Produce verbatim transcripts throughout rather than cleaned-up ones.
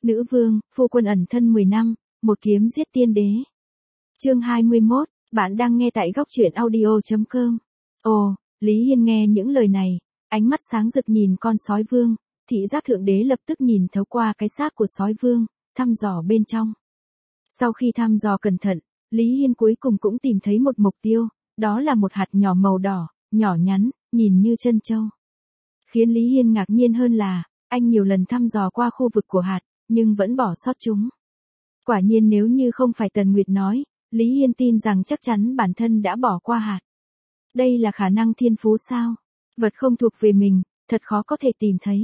Nữ vương, phu quân ẩn thân mười năm, một kiếm giết tiên đế. Chương hai mươi mốt, bạn đang nghe tại góc truyện audio chấm com. Ồ, Lý Hiên nghe những lời này, ánh mắt sáng rực nhìn con sói vương, thị giác thượng đế lập tức nhìn thấu qua cái xác của sói vương, thăm dò bên trong. Sau khi thăm dò cẩn thận, Lý Hiên cuối cùng cũng tìm thấy một mục tiêu, đó là một hạt nhỏ màu đỏ, nhỏ nhắn, nhìn như trân châu. Khiến Lý Hiên ngạc nhiên hơn là, anh nhiều lần thăm dò qua khu vực của hạt, nhưng vẫn bỏ sót chúng. Quả nhiên nếu như không phải Tần Nguyệt nói, Lý Hiên tin rằng chắc chắn bản thân đã bỏ qua hạt. Đây là khả năng thiên phú sao? Vật không thuộc về mình, thật khó có thể tìm thấy.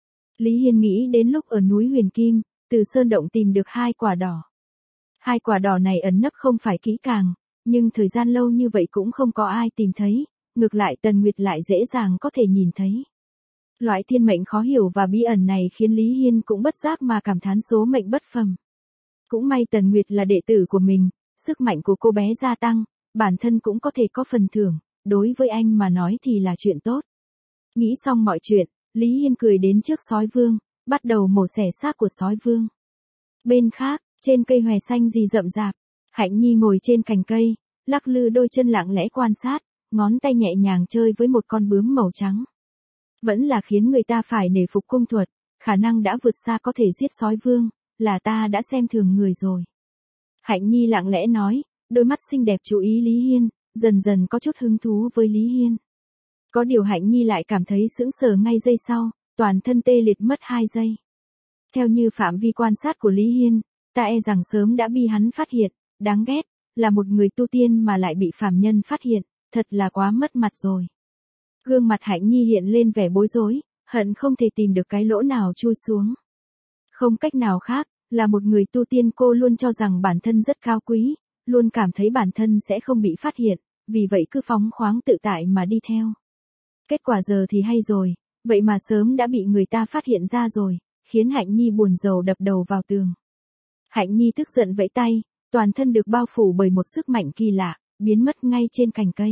Lý Hiên nghĩ đến lúc ở núi Huyền Kim, từ sơn động tìm được hai quả đỏ. Hai quả đỏ này ẩn nấp không phải kỹ càng, nhưng thời gian lâu như vậy cũng không có ai tìm thấy, ngược lại Tần Nguyệt lại dễ dàng có thể nhìn thấy. Loại thiên mệnh khó hiểu và bí ẩn này khiến Lý Hiên cũng bất giác mà cảm thán số mệnh bất phàm. Cũng may Tần Nguyệt là đệ tử của mình, sức mạnh của cô bé gia tăng, bản thân cũng có thể có phần thưởng, đối với anh mà nói thì là chuyện tốt. Nghĩ xong mọi chuyện, Lý Hiên cười đến trước sói vương, bắt đầu mổ xẻ xác của sói vương. Bên khác, trên cây hòe xanh rì rậm rạp, Hạnh Nhi ngồi trên cành cây, lắc lư đôi chân lặng lẽ quan sát, ngón tay nhẹ nhàng chơi với một con bướm màu trắng. Vẫn là khiến người ta phải nể phục cung thuật, khả năng đã vượt xa có thể giết sói vương, là ta đã xem thường người rồi. Hạnh Nhi lặng lẽ nói, đôi mắt xinh đẹp chú ý Lý Hiên, dần dần có chút hứng thú với Lý Hiên. Có điều Hạnh Nhi lại cảm thấy sững sờ ngay giây sau, toàn thân tê liệt mất hai giây. Theo như phạm vi quan sát của Lý Hiên, ta e rằng sớm đã bị hắn phát hiện, đáng ghét, là một người tu tiên mà lại bị phàm nhân phát hiện, thật là quá mất mặt rồi. Gương mặt Hạnh Nhi hiện lên vẻ bối rối, hận không thể tìm được cái lỗ nào chui xuống. Không cách nào khác, là một người tu tiên cô luôn cho rằng bản thân rất cao quý, luôn cảm thấy bản thân sẽ không bị phát hiện, vì vậy cứ phóng khoáng tự tại mà đi theo. Kết quả giờ thì hay rồi, vậy mà sớm đã bị người ta phát hiện ra rồi, khiến Hạnh Nhi buồn rầu đập đầu vào tường. Hạnh Nhi tức giận vẫy tay, toàn thân được bao phủ bởi một sức mạnh kỳ lạ, biến mất ngay trên cành cây.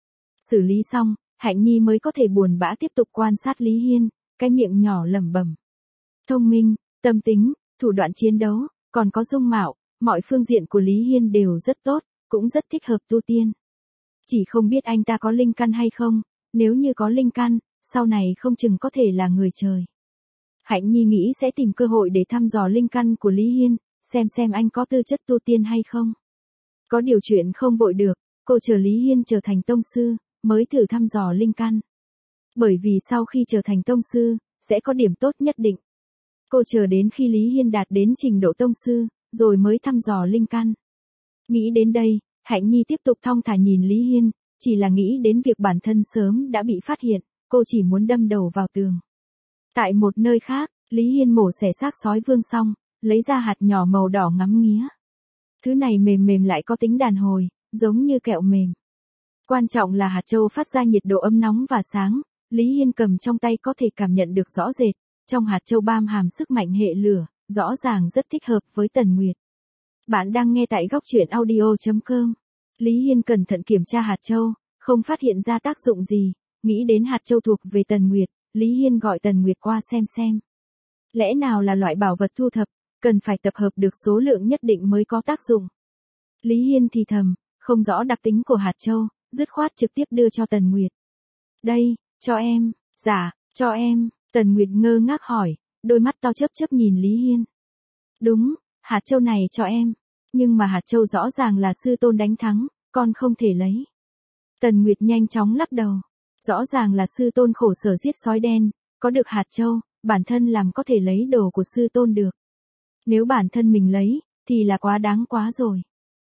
Xử lý xong, Hạnh Nhi mới có thể buồn bã tiếp tục quan sát Lý Hiên, cái miệng nhỏ lẩm bẩm. Thông minh, tâm tính, thủ đoạn chiến đấu, còn có dung mạo, mọi phương diện của Lý Hiên đều rất tốt, cũng rất thích hợp tu tiên. Chỉ không biết anh ta có linh căn hay không, nếu như có linh căn, sau này không chừng có thể là người trời. Hạnh Nhi nghĩ sẽ tìm cơ hội để thăm dò linh căn của Lý Hiên, xem xem anh có tư chất tu tiên hay không. Có điều chuyện không vội được, cô chờ Lý Hiên trở thành tông sư, mới thử thăm dò linh căn. Bởi vì sau khi trở thành tông sư, sẽ có điểm tốt nhất định. Cô chờ đến khi Lý Hiên đạt đến trình độ tông sư, rồi mới thăm dò linh căn. Nghĩ đến đây, Hạnh Nhi tiếp tục thong thả nhìn Lý Hiên, chỉ là nghĩ đến việc bản thân sớm đã bị phát hiện, cô chỉ muốn đâm đầu vào tường. Tại một nơi khác, Lý Hiên mổ xẻ xác sói vương xong, lấy ra hạt nhỏ màu đỏ ngắm nghía. Thứ này mềm mềm lại có tính đàn hồi, giống như kẹo mềm. Quan trọng là hạt châu phát ra nhiệt độ ấm nóng và sáng, Lý Hiên cầm trong tay có thể cảm nhận được rõ rệt, trong hạt châu bam hàm sức mạnh hệ lửa, rõ ràng rất thích hợp với Tần Nguyệt. Bạn đang nghe tại góc truyện audio chấm com. Lý Hiên cẩn thận kiểm tra hạt châu, không phát hiện ra tác dụng gì, nghĩ đến hạt châu thuộc về Tần Nguyệt, Lý Hiên gọi Tần Nguyệt qua xem xem. Lẽ nào là loại bảo vật thu thập, cần phải tập hợp được số lượng nhất định mới có tác dụng. Lý Hiên thì thầm, không rõ đặc tính của hạt châu, dứt khoát trực tiếp đưa cho Tần Nguyệt. Đây, cho em, dạ, cho em, Tần Nguyệt ngơ ngác hỏi, đôi mắt to chớp chớp nhìn Lý Hiên. Đúng, hạt châu này cho em, nhưng mà hạt châu rõ ràng là sư tôn đánh thắng, con không thể lấy. Tần Nguyệt nhanh chóng lắc đầu, rõ ràng là sư tôn khổ sở giết sói đen, có được hạt châu, bản thân làm có thể lấy đồ của sư tôn được. Nếu bản thân mình lấy, thì là quá đáng quá rồi.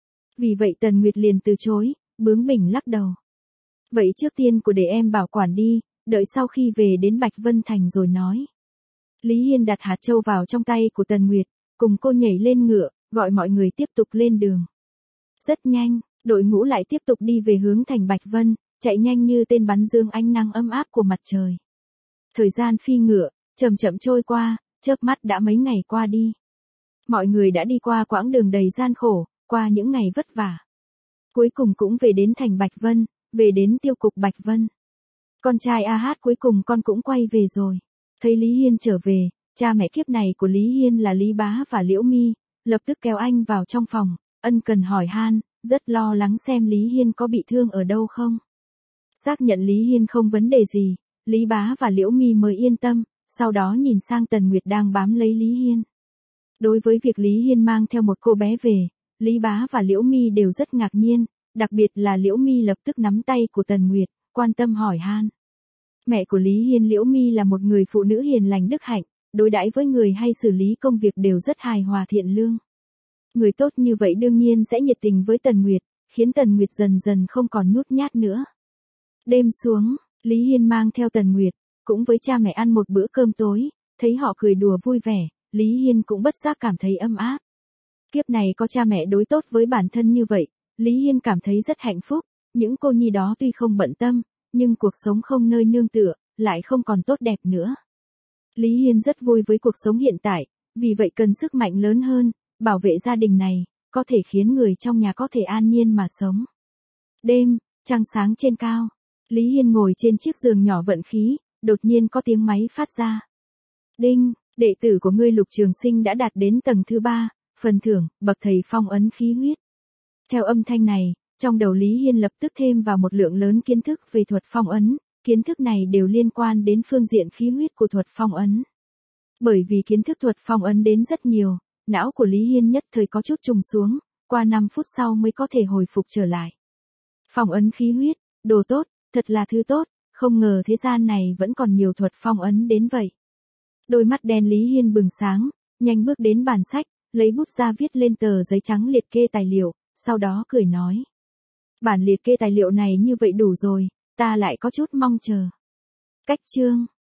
Vì vậy Tần Nguyệt liền từ chối, bướng bỉnh lắc đầu. Vậy trước tiên của để em bảo quản đi, đợi sau khi về đến Bạch Vân Thành rồi nói. Lý Hiên đặt hạt châu vào trong tay của Tần Nguyệt, cùng cô nhảy lên ngựa, gọi mọi người tiếp tục lên đường. Rất nhanh, đội ngũ lại tiếp tục đi về hướng thành Bạch Vân, chạy nhanh như tên bắn dương ánh nắng ấm áp của mặt trời. Thời gian phi ngựa, chậm chậm trôi qua, chớp mắt đã mấy ngày qua đi. Mọi người đã đi qua quãng đường đầy gian khổ, qua những ngày vất vả. Cuối cùng cũng về đến thành Bạch Vân, về đến tiêu cục Bạch Vân. Con trai A Hát cuối cùng con cũng quay về rồi. Thấy Lý Hiên trở về, Cha mẹ kiếp này của Lý Hiên là Lý Bá và Liễu Mi, lập tức kéo anh vào trong phòng, ân cần hỏi han, rất lo lắng xem Lý Hiên có bị thương ở đâu không. Xác nhận Lý Hiên không vấn đề gì, Lý Bá và Liễu Mi mới yên tâm, sau đó nhìn sang Tần Nguyệt đang bám lấy Lý Hiên. Đối với việc Lý Hiên mang theo một cô bé về, Lý Bá và Liễu Mi đều rất ngạc nhiên, đặc biệt là Liễu Mi lập tức nắm tay của Tần Nguyệt, quan tâm hỏi han. Mẹ của Lý Hiên Liễu Mi là một người phụ nữ hiền lành đức hạnh, đối đãi với người hay xử lý công việc đều rất hài hòa thiện lương. Người tốt như vậy đương nhiên sẽ nhiệt tình với Tần Nguyệt, khiến Tần Nguyệt dần dần không còn nhút nhát nữa. Đêm xuống, Lý Hiên mang theo Tần Nguyệt, cũng với cha mẹ ăn một bữa cơm tối, thấy họ cười đùa vui vẻ, Lý Hiên cũng bất giác cảm thấy ấm áp. Kiếp này có cha mẹ đối tốt với bản thân như vậy, Lý Hiên cảm thấy rất hạnh phúc, những cô nhi đó tuy không bận tâm, nhưng cuộc sống không nơi nương tựa, lại không còn tốt đẹp nữa. Lý Hiên rất vui với cuộc sống hiện tại, vì vậy cần sức mạnh lớn hơn, bảo vệ gia đình này, có thể khiến người trong nhà có thể an nhiên mà sống. Đêm, trăng sáng trên cao, Lý Hiên ngồi trên chiếc giường nhỏ vận khí, đột nhiên có tiếng máy phát ra. Đinh, đệ tử của ngươi Lục Trường Sinh đã đạt đến tầng thứ ba, phần thưởng, bậc thầy phong ấn khí huyết. Theo âm thanh này, trong đầu Lý Hiên lập tức thêm vào một lượng lớn kiến thức về thuật phong ấn, kiến thức này đều liên quan đến phương diện khí huyết của thuật phong ấn. Bởi vì kiến thức thuật phong ấn đến rất nhiều, não của Lý Hiên nhất thời có chút trùng xuống, qua năm phút sau mới có thể hồi phục trở lại. Phong ấn khí huyết, đồ tốt, thật là thứ tốt, không ngờ thế gian này vẫn còn nhiều thuật phong ấn đến vậy. Đôi mắt đen Lý Hiên bừng sáng, nhanh bước đến bàn sách, lấy bút ra viết lên tờ giấy trắng liệt kê tài liệu, sau đó cười nói. Bản liệt kê tài liệu này như vậy đủ rồi, ta lại có chút mong chờ. Cách chương